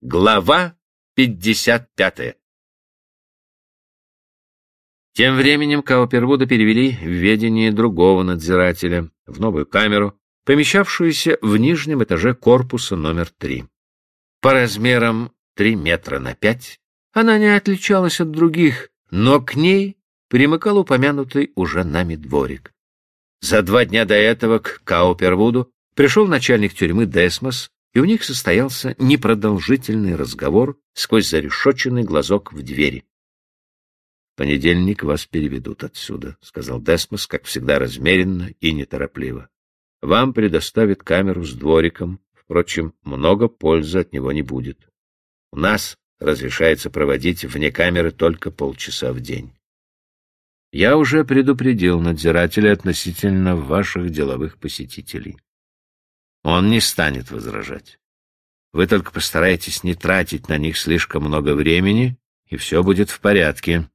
Глава 55. Тем временем Каупервуда перевели в ведение другого надзирателя, в новую камеру, помещавшуюся в нижнем этаже корпуса номер 3. По размерам 3 метра на 5 она не отличалась от других, но к ней примыкал упомянутый уже нами дворик. За 2 дня до этого к Каупервуду пришел начальник тюрьмы Десмос, и у них состоялся непродолжительный разговор сквозь зарешоченный глазок в двери. — В понедельник вас переведут отсюда, — сказал Десмос, как всегда размеренно и неторопливо. — Вам предоставят камеру с двориком, впрочем, много пользы от него не будет. У нас разрешается проводить вне камеры только полчаса в день. Я уже предупредил надзирателя относительно ваших деловых посетителей. Он не станет возражать. Вы только постарайтесь не тратить на них слишком много времени, и все будет в порядке.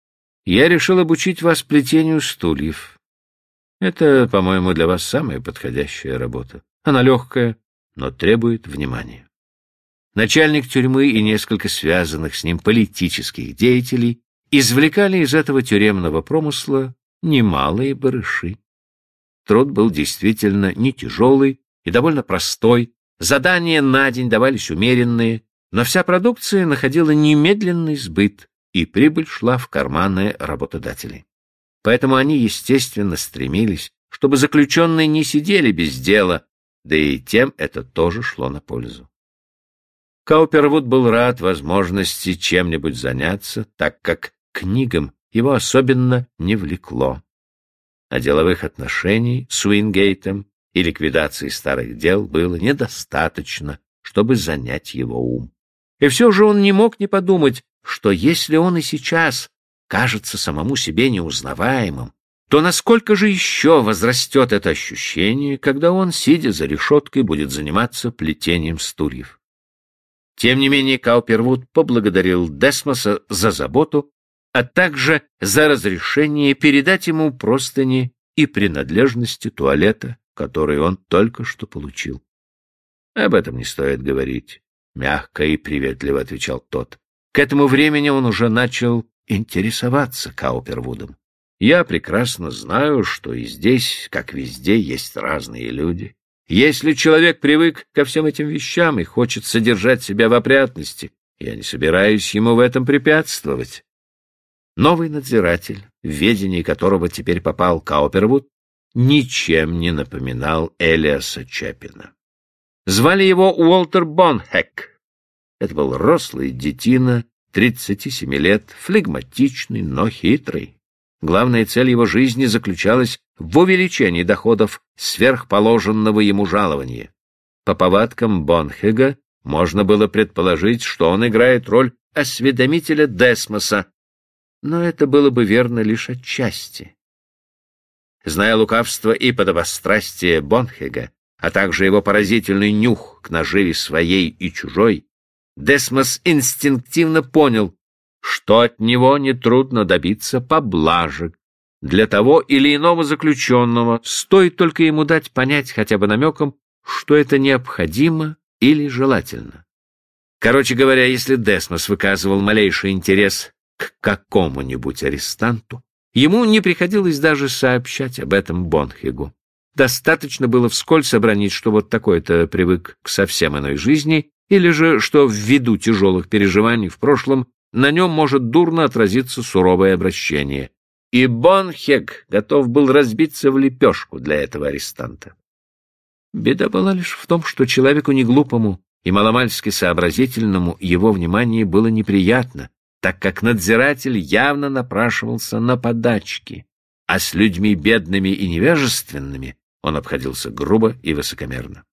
Я решил обучить вас плетению стульев. Это, по-моему, для вас самая подходящая работа. Она легкая, но требует внимания. Начальник тюрьмы и несколько связанных с ним политических деятелей извлекали из этого тюремного промысла немалые барыши. Труд был действительно не тяжелый и довольно простой, задания на день давались умеренные, но вся продукция находила немедленный сбыт, и прибыль шла в карманы работодателей. Поэтому они, естественно, стремились, чтобы заключенные не сидели без дела, да и тем это тоже шло на пользу. Каупервуд был рад возможности чем-нибудь заняться, так как книгам его особенно не влекло. А деловых отношений с Уингейтом и ликвидации старых дел было недостаточно, чтобы занять его ум. И все же он не мог не подумать, что если он и сейчас кажется самому себе неузнаваемым, то насколько же еще возрастет это ощущение, когда он, сидя за решеткой, будет заниматься плетением стульев. Тем не менее Каупервуд поблагодарил Десмоса за заботу, а также за разрешение передать ему простыни и принадлежности туалета, который он только что получил. — Об этом не стоит говорить, — мягко и приветливо отвечал тот. К этому времени он уже начал интересоваться Каупервудом. Я прекрасно знаю, что и здесь, как везде, есть разные люди. Если человек привык ко всем этим вещам и хочет содержать себя в опрятности, я не собираюсь ему в этом препятствовать. Новый надзиратель, в ведение которого теперь попал Каупервуд, ничем не напоминал Элиаса Чапина. Звали его Уолтер Бонхек. Это был рослый детина, 37 лет, флегматичный, но хитрый. Главная цель его жизни заключалась в увеличении доходов сверхположенного ему жалования. По повадкам Бонхега можно было предположить, что он играет роль осведомителя Десмоса, но это было бы верно лишь отчасти. Зная лукавство и подобострастие Бонхега, а также его поразительный нюх к наживе своей и чужой, Десмос инстинктивно понял, что от него нетрудно добиться поблажек. Для того или иного заключенного стоит только ему дать понять хотя бы намеком, что это необходимо или желательно. Короче говоря, если Десмос выказывал малейший интерес к какому-нибудь арестанту, ему не приходилось даже сообщать об этом Бонхегу. Достаточно было вскользь обронить, что вот такой-то привык к совсем иной жизни, или же, что ввиду тяжелых переживаний в прошлом на нем может дурно отразиться суровое обращение. И Бонхег готов был разбиться в лепешку для этого арестанта. Беда была лишь в том, что человеку неглупому и маломальски сообразительному его внимание было неприятно, так как надзиратель явно напрашивался на подачки, а с людьми бедными и невежественными он обходился грубо и высокомерно.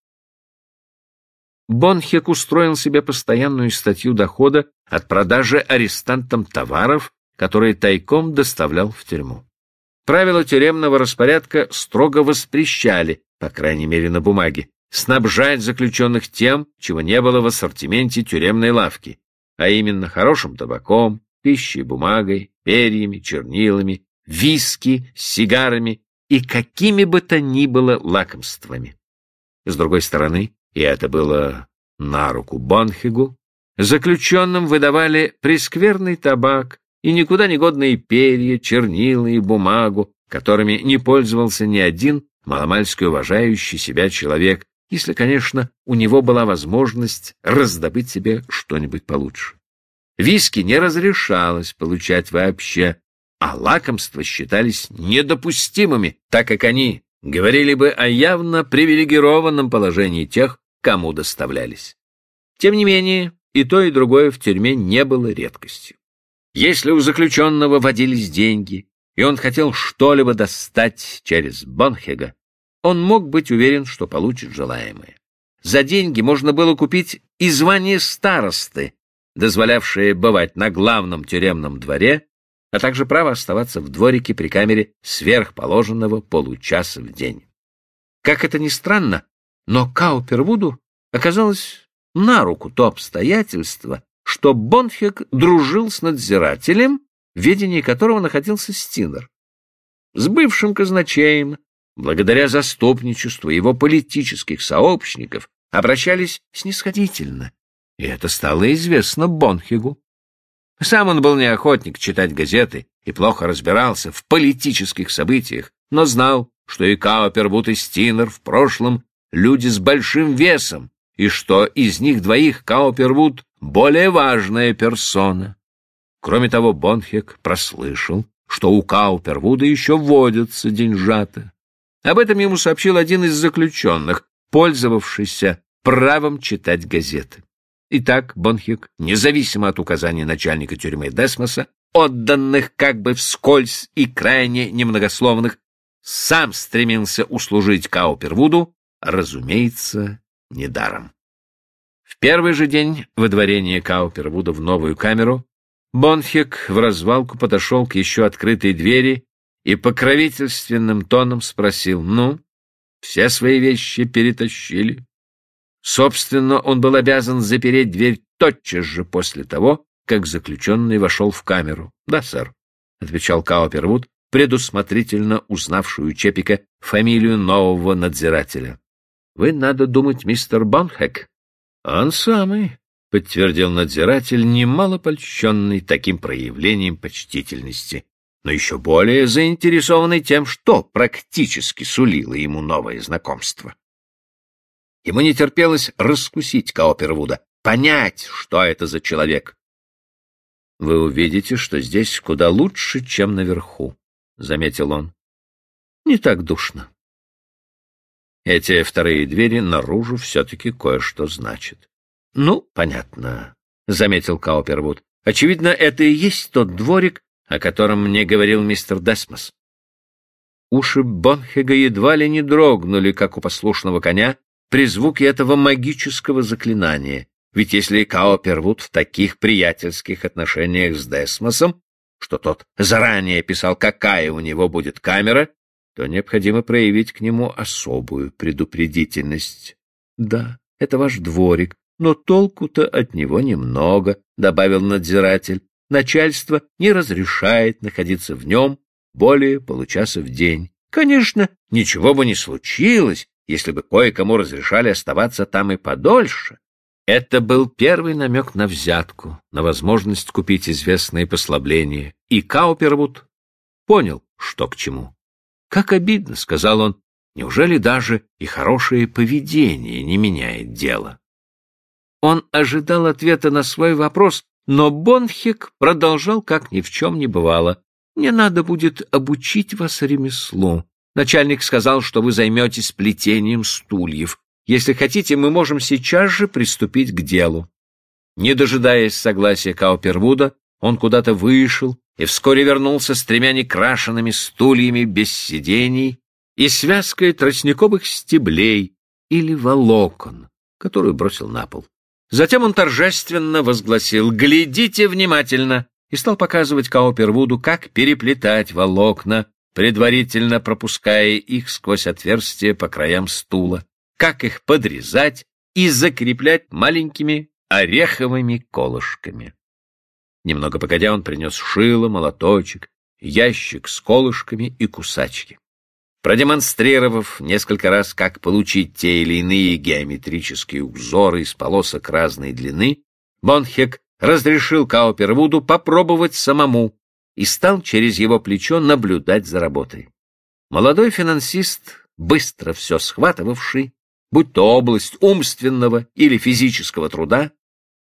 Бонхек устроил себе постоянную статью дохода от продажи арестантам товаров, которые тайком доставлял в тюрьму. Правила тюремного распорядка строго воспрещали, по крайней мере на бумаге, снабжать заключенных тем, чего не было в ассортименте тюремной лавки, а именно хорошим табаком, пищей, бумагой, перьями, чернилами, виски, сигарами и какими бы то ни было лакомствами. С другой стороны, и это было на руку Бонхегу, Заключенным выдавали прескверный табак и никуда не годные перья, чернила и бумагу, которыми не пользовался ни один маломальски уважающий себя человек, если, конечно, у него была возможность раздобыть себе что-нибудь получше. Виски не разрешалось получать вообще, а лакомства считались недопустимыми, так как они говорили бы о явно привилегированном положении тех, кому доставлялись. Тем не менее, и то, и другое в тюрьме не было редкостью. Если у заключенного водились деньги, и он хотел что-либо достать через Бонхега, он мог быть уверен, что получит желаемое. За деньги можно было купить и звание старосты, дозволявшее бывать на главном тюремном дворе, а также право оставаться в дворике при камере сверхположенного получаса в день. Как это ни странно, но Каупервуду оказалось на руку то обстоятельство, что Бонхег дружил с надзирателем, в ведении которого находился Стинер. С бывшим казначеем, благодаря заступничеству его политических сообщников, обращались снисходительно, и это стало известно Бонхегу. Сам он был не охотник читать газеты и плохо разбирался в политических событиях, но знал, что и Каупервуд, и Стинер в прошлом люди с большим весом, и что из них двоих Каупервуд более важная персона. Кроме того, Бонхег прослышал, что у Каупервуда еще водятся деньжата. Об этом ему сообщил один из заключенных, пользовавшийся правом читать газеты. Итак, Бонхег, независимо от указаний начальника тюрьмы Десмоса, отданных как бы вскользь и крайне немногословных, сам стремился услужить Каупервуду, разумеется, недаром. В первый же день выдворения Каупервуда в новую камеру Бонхег в развалку подошел к еще открытой двери и покровительственным тоном спросил: «Ну, все свои вещи перетащили?» Собственно, он был обязан запереть дверь тотчас же после того, как заключенный вошел в камеру. «Да, сэр», — отвечал Каупервуд, предусмотрительно узнавший у Чепика фамилию нового надзирателя. «Вы, надо думать, мистер Бонхег?» «Он самый», — подтвердил надзиратель, немало польщенный таким проявлением почтительности, но еще более заинтересованный тем, что практически сулило ему новое знакомство. Ему не терпелось раскусить Каупервуда, понять, что это за человек. «Вы увидите, что здесь куда лучше, чем наверху», — заметил он. «Не так душно». Эти вторые двери наружу все-таки кое-что значат. «Ну, понятно», — заметил Каупервуд. «Очевидно, это и есть тот дворик, о котором мне говорил мистер Десмос». Уши Бонхега едва ли не дрогнули, как у послушного коня, при звуке этого магического заклинания. Ведь если Каупервуд в таких приятельских отношениях с Десмосом, что тот заранее писал, какая у него будет камера, то необходимо проявить к нему особую предупредительность. «Да, это ваш дворик, но толку-то от него немного», — добавил надзиратель. «Начальство не разрешает находиться в нем более получаса в день. Конечно, ничего бы не случилось, если бы кое-кому разрешали оставаться там и подольше». Это был первый намек на взятку, на возможность купить известные послабления, и Каупервуд понял, что к чему. «Как обидно», — сказал он, — «неужели даже и хорошее поведение не меняет дело?» Он ожидал ответа на свой вопрос, но Бонхег продолжал, как ни в чем не бывало. «Мне надо будет обучить вас ремеслу. Начальник сказал, что вы займетесь плетением стульев. Если хотите, мы можем сейчас же приступить к делу». Не дожидаясь согласия Каупервуда, он куда-то вышел и вскоре вернулся с 3 некрашенными стульями без сидений и связкой тростниковых стеблей или волокон, которую бросил на пол. Затем он торжественно возгласил: «Глядите внимательно!» и стал показывать Каупервуду, как переплетать волокна, предварительно пропуская их сквозь отверстия по краям стула, как их подрезать и закреплять маленькими ореховыми колышками. Немного погодя, он принес шило, молоточек, ящик с колышками и кусачки. Продемонстрировав несколько раз, как получить те или иные геометрические узоры из полосок разной длины, Бонхек разрешил Каупервуду попробовать самому и стал через его плечо наблюдать за работой. Молодой финансист, быстро все схватывавший, будь то область умственного или физического труда,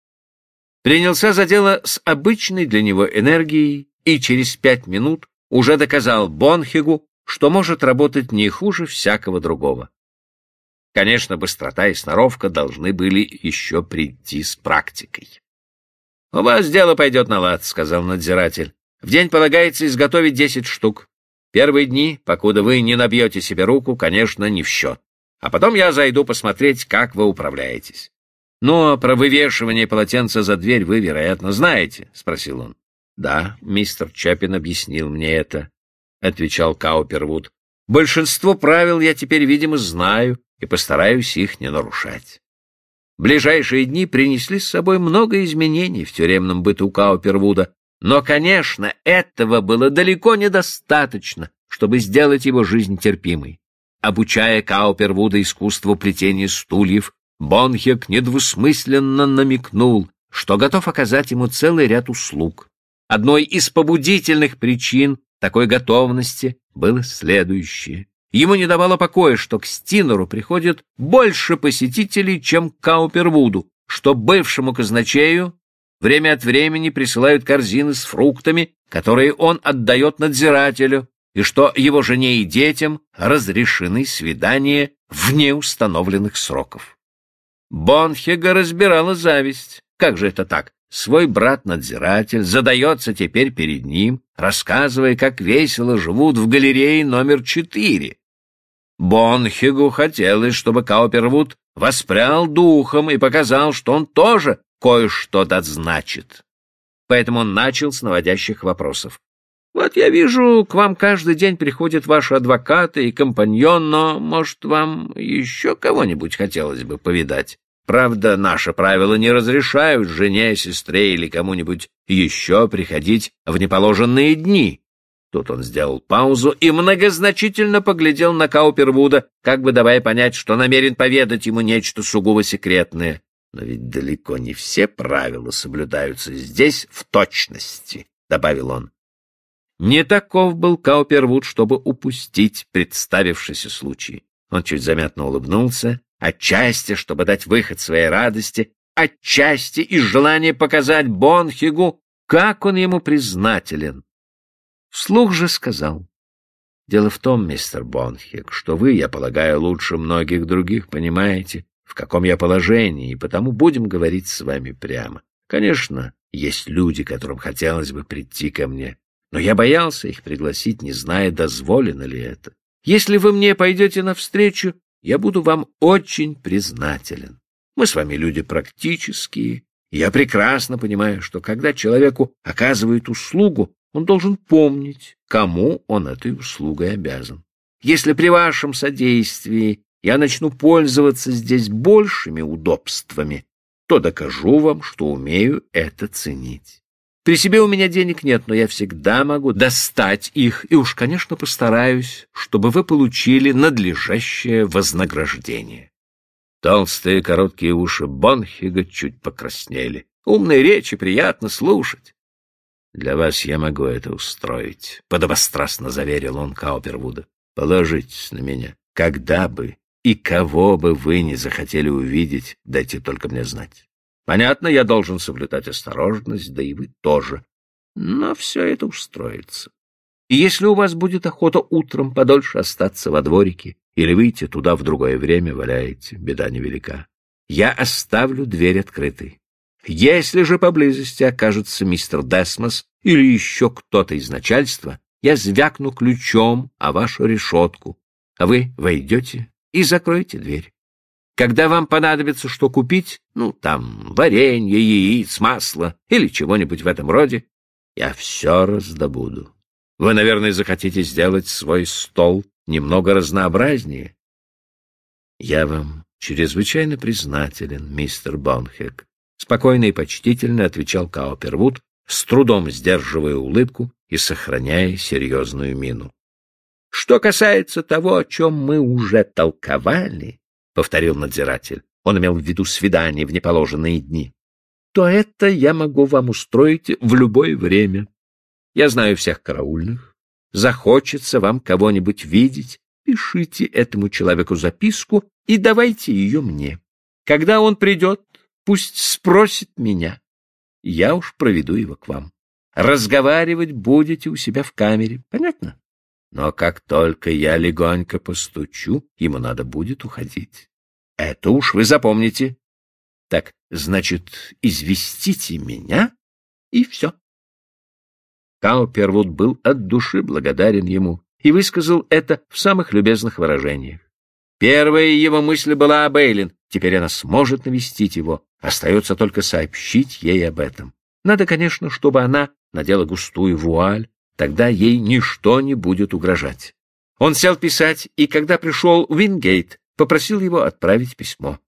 принялся за дело с обычной для него энергией и через 5 минут уже доказал Бонхегу, что может работать не хуже всякого другого. Конечно, быстрота и сноровка должны были еще прийти с практикой. — У вас дело пойдет на лад, — сказал надзиратель. — В день полагается изготовить 10 штук. Первые дни, покуда вы не набьете себе руку, конечно, не в счет. А потом я зайду посмотреть, как вы управляетесь. — Ну, а про вывешивание полотенца за дверь вы, вероятно, знаете? — спросил он. — Да, мистер Чаппин объяснил мне это, — отвечал Каупервуд. — Большинство правил я теперь, видимо, знаю и постараюсь их не нарушать. Ближайшие дни принесли с собой много изменений в тюремном быту Каупервуда, но, конечно, этого было далеко недостаточно, чтобы сделать его жизнь терпимой. Обучая Каупервуда искусству плетения стульев, Бонхек недвусмысленно намекнул, что готов оказать ему целый ряд услуг. Одной из побудительных причин такой готовности было следующее. Ему не давало покоя, что к Стинеру приходит больше посетителей, чем к Каупервуду, что бывшему казначею время от времени присылают корзины с фруктами, которые он отдает надзирателю, и что его жене и детям разрешены свидания вне установленных сроков. Бонхега разбирала зависть. Как же это так? Свой брат-надзиратель задается теперь перед ним, рассказывая, как весело живут в галерее номер 4. Бонхегу хотелось, чтобы Каупервуд воспрял духом и показал, что он тоже кое-что дозначит. Поэтому он начал с наводящих вопросов. «Вот я вижу, к вам каждый день приходят ваши адвокаты и компаньон, но, может, вам еще кого-нибудь хотелось бы повидать? Правда, наши правила не разрешают жене, сестре или кому-нибудь еще приходить в неположенные дни». Тут он сделал паузу и многозначительно поглядел на Каупервуда, как бы давая понять, что намерен поведать ему нечто сугубо секретное. «Но ведь далеко не все правила соблюдаются здесь в точности», — добавил он. Не таков был Каупервуд, чтобы упустить представившийся случай. Он чуть заметно улыбнулся, отчасти, чтобы дать выход своей радости, отчасти из желания показать Бонхегу, как он ему признателен. Вслух же сказал: «Дело в том, мистер Бонхег, что вы, я полагаю, лучше многих других понимаете, в каком я положении, и потому будем говорить с вами прямо. Конечно, есть люди, которым хотелось бы прийти ко мне, но я боялся их пригласить, не зная, дозволено ли это. Если вы мне пойдете навстречу, я буду вам очень признателен. Мы с вами люди практические, и я прекрасно понимаю, что когда человеку оказывают услугу, он должен помнить, кому он этой услугой обязан. Если при вашем содействии я начну пользоваться здесь большими удобствами, то докажу вам, что умею это ценить. При себе у меня денег нет, но я всегда могу достать их, и уж, конечно, постараюсь, чтобы вы получили надлежащее вознаграждение». Толстые короткие уши Бонхега чуть покраснели. Умные речи приятно слушать. «Для вас я могу это устроить», — подобострастно заверил он Каупервуда. «Положитесь на меня. Когда бы и кого бы вы не захотели увидеть, дайте только мне знать. Понятно, я должен соблюдать осторожность, да и вы тоже. Но все это устроится. И если у вас будет охота утром подольше остаться во дворике или выйти туда в другое время, валяете, беда невелика. Я оставлю дверь открытой. Если же поблизости окажется мистер Десмос или еще кто-то из начальства, я звякну ключом о вашу решетку, а вы войдете и закроете дверь. Когда вам понадобится что купить, там варенье, яиц, масло или чего-нибудь в этом роде, я все раздобуду. Вы, наверное, захотите сделать свой стол немного разнообразнее. Я вам чрезвычайно признателен, мистер Бонхег, спокойно и почтительно отвечал Каупервуд, с трудом сдерживая улыбку и сохраняя серьезную мину. Что касается того, о чем мы уже толковали, — повторил надзиратель, он имел в виду свидание в неположенные дни, — то это я могу вам устроить в любое время. Я знаю всех караульных. Захочется вам кого-нибудь видеть, пишите этому человеку записку и давайте ее мне. Когда он придет, пусть спросит меня. Я уж проведу его к вам. Разговаривать будете у себя в камере, понятно? Но как только я легонько постучу, ему надо будет уходить. Это уж вы запомните. Так, значит, известите меня, и все. Каупервуд был от души благодарен ему и высказал это в самых любезных выражениях. Первая его мысль была об Эйлин. Теперь она сможет навестить его. Остается только сообщить ей об этом. Надо, конечно, чтобы она надела густую вуаль, тогда ей ничто не будет угрожать. Он сел писать, и когда пришел Уингейт, попросил его отправить письмо.